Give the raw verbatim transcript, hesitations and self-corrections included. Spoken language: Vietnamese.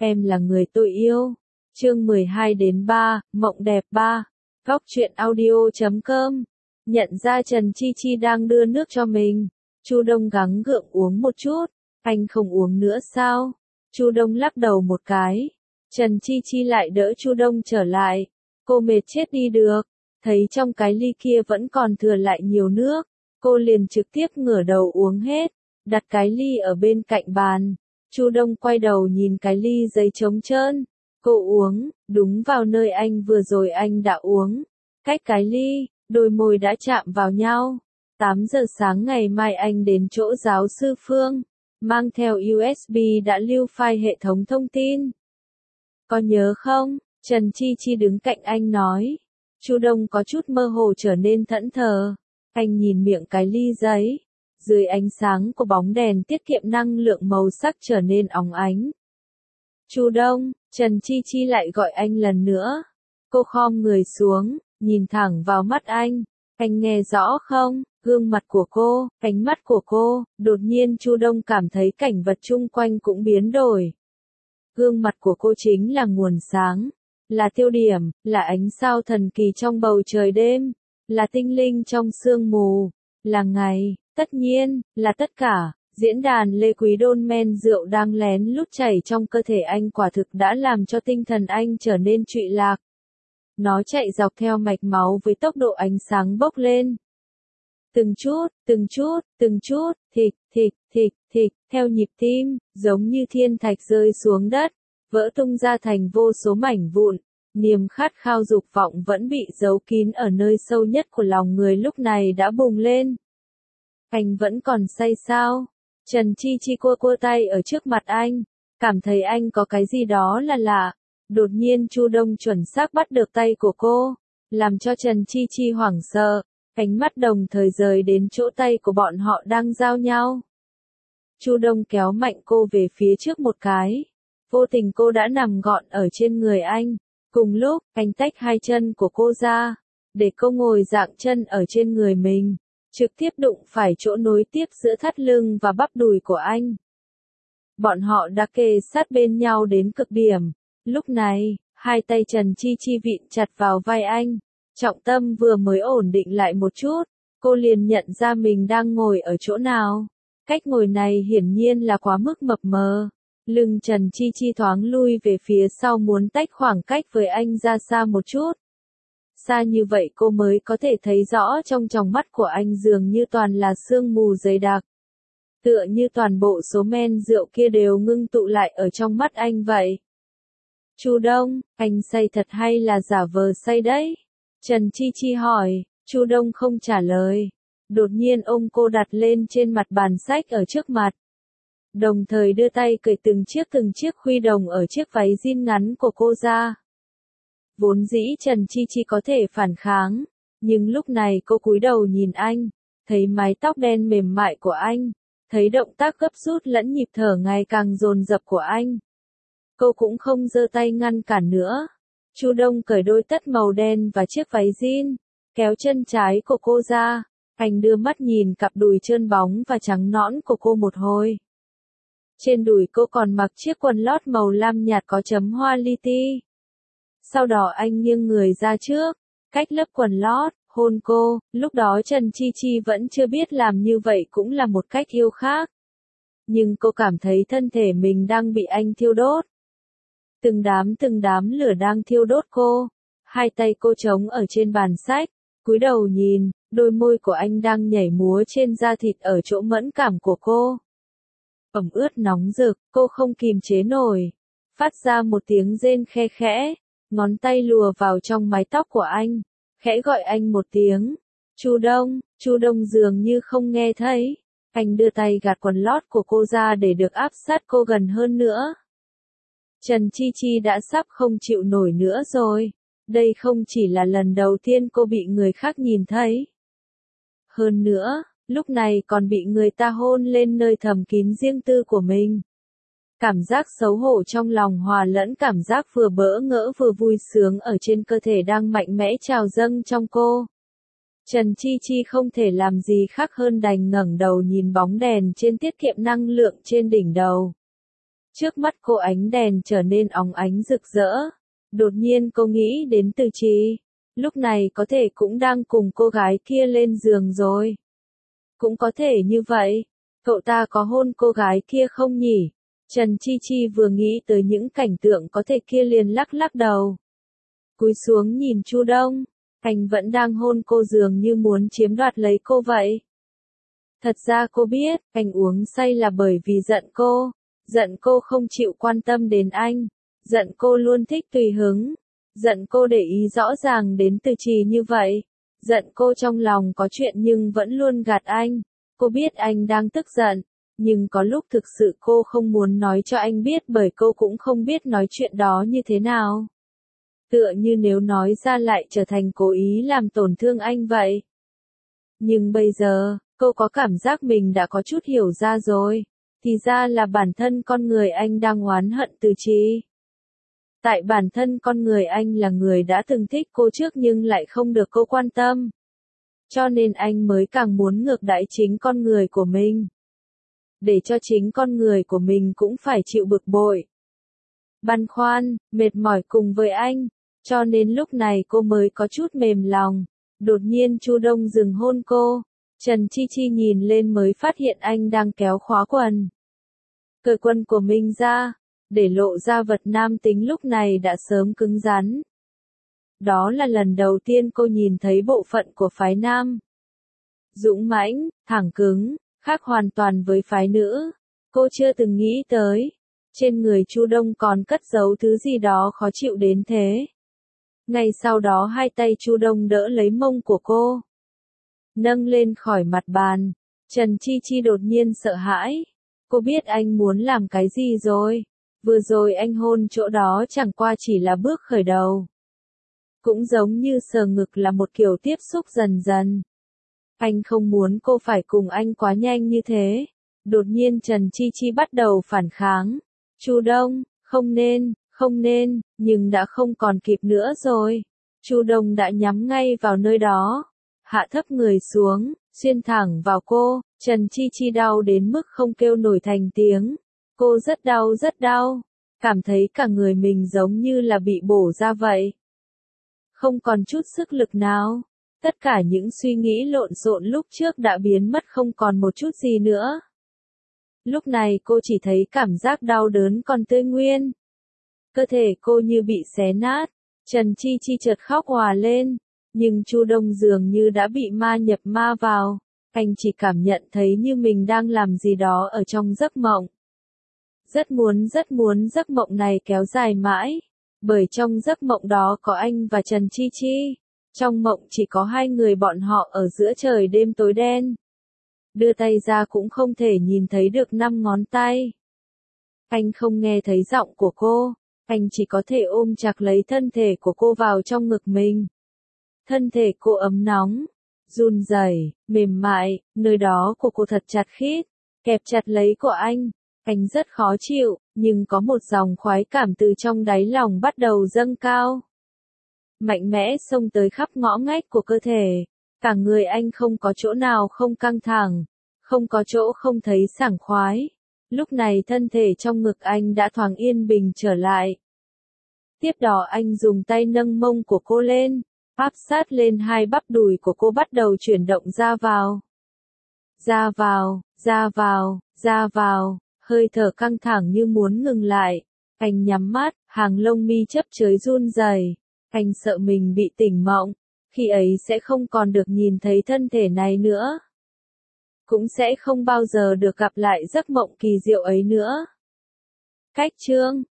Em là người tôi yêu. Chương mười hai đến ba, Mộng đẹp ba. Góc truyện audio chấm com. Nhận ra Trần Chi Chi đang đưa nước cho mình, Chu Đông gắng gượng uống một chút. Anh không uống nữa sao? Chu Đông lắc đầu một cái. Trần Chi Chi lại đỡ Chu Đông trở lại. Cô mệt chết đi được. Thấy trong cái ly kia vẫn còn thừa lại nhiều nước, cô liền trực tiếp ngửa đầu uống hết, đặt cái ly ở bên cạnh bàn. Chu Đông quay đầu nhìn cái ly giấy trống trơn. Cô uống, đúng vào nơi anh vừa rồi anh đã uống. Cách cái ly, đôi môi đã chạm vào nhau. tám giờ sáng ngày mai anh đến chỗ giáo sư Phương, mang theo u ét bê đã lưu file hệ thống thông tin. Có nhớ không? Trần Chi Chi đứng cạnh anh nói. Chu Đông có chút mơ hồ trở nên thẫn thờ. Anh nhìn miệng cái ly giấy. Dưới ánh sáng của bóng đèn tiết kiệm năng lượng màu sắc trở nên óng ánh. Chu Đông, Trần Chi Chi lại gọi anh lần nữa. Cô khom người xuống, nhìn thẳng vào mắt anh. Anh nghe rõ không? Gương mặt của cô, ánh mắt của cô, đột nhiên Chu Đông cảm thấy cảnh vật chung quanh cũng biến đổi. Gương mặt của cô chính là nguồn sáng, là tiêu điểm, là ánh sao thần kỳ trong bầu trời đêm, là tinh linh trong sương mù, là ngày, tất nhiên, là tất cả. Diễn đàn Lê Quý Đôn men rượu đang lén lút chảy trong cơ thể anh quả thực đã làm cho tinh thần anh trở nên trụy lạc. Nó chạy dọc theo mạch máu với tốc độ ánh sáng bốc lên. Từng chút, từng chút, từng chút, thịch, thịch, thịch, thịch, theo nhịp tim, giống như thiên thạch rơi xuống đất, vỡ tung ra thành vô số mảnh vụn. Niềm khát khao dục vọng vẫn bị giấu kín ở nơi sâu nhất của lòng người lúc này đã bùng lên. Anh vẫn còn say sao? Trần Chi Chi cua cua tay ở trước mặt anh, cảm thấy anh có cái gì đó là lạ. Đột nhiên Chu Đông chuẩn xác bắt được tay của cô, làm cho Trần Chi Chi hoảng sợ, ánh mắt đồng thời rời đến chỗ tay của bọn họ đang giao nhau. Chu Đông kéo mạnh cô về phía trước một cái, vô tình cô đã nằm gọn ở trên người anh. Cùng lúc, anh tách hai chân của cô ra, để cô ngồi dạng chân ở trên người mình, trực tiếp đụng phải chỗ nối tiếp giữa thắt lưng và bắp đùi của anh. Bọn họ đã kề sát bên nhau đến cực điểm. Lúc này, hai tay Trần Chi Chi vịn chặt vào vai anh. Trọng tâm vừa mới ổn định lại một chút, cô liền nhận ra mình đang ngồi ở chỗ nào. Cách ngồi này hiển nhiên là quá mức mập mờ. Lưng Trần Chi Chi thoáng lui về phía sau muốn tách khoảng cách với anh ra xa một chút. Xa như vậy cô mới có thể thấy rõ trong tròng mắt của anh dường như toàn là sương mù dày đặc. Tựa như toàn bộ số men rượu kia đều ngưng tụ lại ở trong mắt anh vậy. Chu Đông, anh say thật hay là giả vờ say đấy? Trần Chi Chi hỏi. Chu Đông không trả lời. Đột nhiên ôm cô đặt lên trên mặt bàn sách ở trước mặt. Đồng thời đưa tay cởi từng chiếc từng chiếc khuy đồng ở chiếc váy jean ngắn của cô ra. Vốn dĩ Trần Chi Chi có thể phản kháng, nhưng lúc này cô cúi đầu nhìn anh, thấy mái tóc đen mềm mại của anh, thấy động tác gấp rút lẫn nhịp thở ngày càng dồn dập của anh. Cô cũng không giơ tay ngăn cản nữa. Chu Đông cởi đôi tất màu đen và chiếc váy jean, kéo chân trái của cô ra, anh đưa mắt nhìn cặp đùi trơn bóng và trắng nõn của cô một hồi. Trên đùi cô còn mặc chiếc quần lót màu lam nhạt có chấm hoa li ti. Sau đó anh nghiêng người ra trước, cách lớp quần lót, hôn cô. Lúc đó Trần Chi Chi vẫn chưa biết làm như vậy cũng là một cách yêu khác. Nhưng cô cảm thấy thân thể mình đang bị anh thiêu đốt. Từng đám từng đám lửa đang thiêu đốt cô. Hai tay cô trống ở trên bàn sách, cúi đầu nhìn, đôi môi của anh đang nhảy múa trên da thịt ở chỗ mẫn cảm của cô. Ẩm ướt nóng rực, cô không kìm chế nổi, phát ra một tiếng rên khe khẽ, ngón tay lùa vào trong mái tóc của anh, khẽ gọi anh một tiếng. Chu Đông, Chu Đông dường như không nghe thấy. Anh đưa tay gạt quần lót của cô ra để được áp sát cô gần hơn nữa. Trần Chi Chi đã sắp không chịu nổi nữa rồi. Đây không chỉ là lần đầu tiên cô bị người khác nhìn thấy. Hơn nữa, lúc này còn bị người ta hôn lên nơi thầm kín riêng tư của mình. Cảm giác xấu hổ trong lòng hòa lẫn cảm giác vừa bỡ ngỡ vừa vui sướng ở trên cơ thể đang mạnh mẽ trào dâng trong cô. Trần Chi Chi không thể làm gì khác hơn đành ngẩng đầu nhìn bóng đèn trên tiết kiệm năng lượng trên đỉnh đầu. Trước mắt cô ánh đèn trở nên óng ánh rực rỡ. Đột nhiên cô nghĩ đến Từ Trì. Lúc này có thể cũng đang cùng cô gái kia lên giường rồi. Cũng có thể như vậy. Cậu ta có hôn cô gái kia không nhỉ? Trần Chi Chi vừa nghĩ tới những cảnh tượng có thể kia liền lắc lắc đầu. Cúi xuống nhìn Chu Đông. Anh vẫn đang hôn cô dường như muốn chiếm đoạt lấy cô vậy. Thật ra cô biết, anh uống say là bởi vì giận cô. Giận cô không chịu quan tâm đến anh. Giận cô luôn thích tùy hứng. Giận cô để ý rõ ràng đến Từ Trì như vậy. Giận cô trong lòng có chuyện nhưng vẫn luôn gạt anh. Cô biết anh đang tức giận. Nhưng có lúc thực sự cô không muốn nói cho anh biết bởi cô cũng không biết nói chuyện đó như thế nào. Tựa như nếu nói ra lại trở thành cố ý làm tổn thương anh vậy. Nhưng bây giờ, cô có cảm giác mình đã có chút hiểu ra rồi. Thì ra là bản thân con người anh đang oán hận Từ Trì. Tại bản thân con người anh là người đã từng thích cô trước nhưng lại không được cô quan tâm. Cho nên anh mới càng muốn ngược đãi chính con người của mình. Để cho chính con người của mình cũng phải chịu bực bội. Băn khoăn, mệt mỏi cùng với anh. Cho nên lúc này cô mới có chút mềm lòng. Đột nhiên Chu Đông dừng hôn cô. Trần Chi Chi nhìn lên mới phát hiện anh đang kéo khóa quần. Cởi quần của mình ra. Để lộ ra vật nam tính lúc này đã sớm cứng rắn. Đó là lần đầu tiên cô nhìn thấy bộ phận của phái nam. Dũng mãnh, thẳng cứng, khác hoàn toàn với phái nữ. Cô chưa từng nghĩ tới. Trên người Chu Đông còn cất giấu thứ gì đó khó chịu đến thế. Ngay sau đó hai tay Chu Đông đỡ lấy mông của cô. Nâng lên khỏi mặt bàn. Trần Chi Chi đột nhiên sợ hãi. Cô biết anh muốn làm cái gì rồi. Vừa rồi anh hôn chỗ đó chẳng qua chỉ là bước khởi đầu. Cũng giống như sờ ngực là một kiểu tiếp xúc dần dần. Anh không muốn cô phải cùng anh quá nhanh như thế. Đột nhiên Trần Chi Chi bắt đầu phản kháng. Chu Đông, không nên, không nên, nhưng đã không còn kịp nữa rồi. Chu Đông đã nhắm ngay vào nơi đó. Hạ thấp người xuống, xuyên thẳng vào cô. Trần Chi Chi đau đến mức không kêu nổi thành tiếng. Cô rất đau rất đau. Cảm thấy cả người mình giống như là bị bổ ra vậy. Không còn chút sức lực nào. Tất cả những suy nghĩ lộn xộn lúc trước đã biến mất không còn một chút gì nữa. Lúc này cô chỉ thấy cảm giác đau đớn còn tươi nguyên. Cơ thể cô như bị xé nát. Trần Chi Chi chợt khóc òa lên. Nhưng Chu Đông dường như đã bị ma nhập ma vào. Anh chỉ cảm nhận thấy như mình đang làm gì đó ở trong giấc mộng. Rất muốn rất muốn giấc mộng này kéo dài mãi. Bởi trong giấc mộng đó có anh và Trần Chi Chi. Trong mộng chỉ có hai người bọn họ ở giữa trời đêm tối đen. Đưa tay ra cũng không thể nhìn thấy được năm ngón tay. Anh không nghe thấy giọng của cô. Anh chỉ có thể ôm chặt lấy thân thể của cô vào trong ngực mình. Thân thể cô ấm nóng, run rẩy, mềm mại, nơi đó của cô thật chặt khít, kẹp chặt lấy của anh. Anh rất khó chịu, nhưng có một dòng khoái cảm từ trong đáy lòng bắt đầu dâng cao. Mạnh mẽ xông tới khắp ngõ ngách của cơ thể. Cả người anh không có chỗ nào không căng thẳng, không có chỗ không thấy sảng khoái. Lúc này thân thể trong ngực anh đã thoáng yên bình trở lại. Tiếp đó anh dùng tay nâng mông của cô lên, áp sát lên hai bắp đùi của cô bắt đầu chuyển động ra vào. Ra vào, ra vào, ra vào, hơi thở căng thẳng như muốn ngừng lại. Anh nhắm mắt, hàng lông mi chấp chới run rẩy. Anh sợ mình bị tỉnh mộng, khi ấy sẽ không còn được nhìn thấy thân thể này nữa. Cũng sẽ không bao giờ được gặp lại giấc mộng kỳ diệu ấy nữa. Cách chương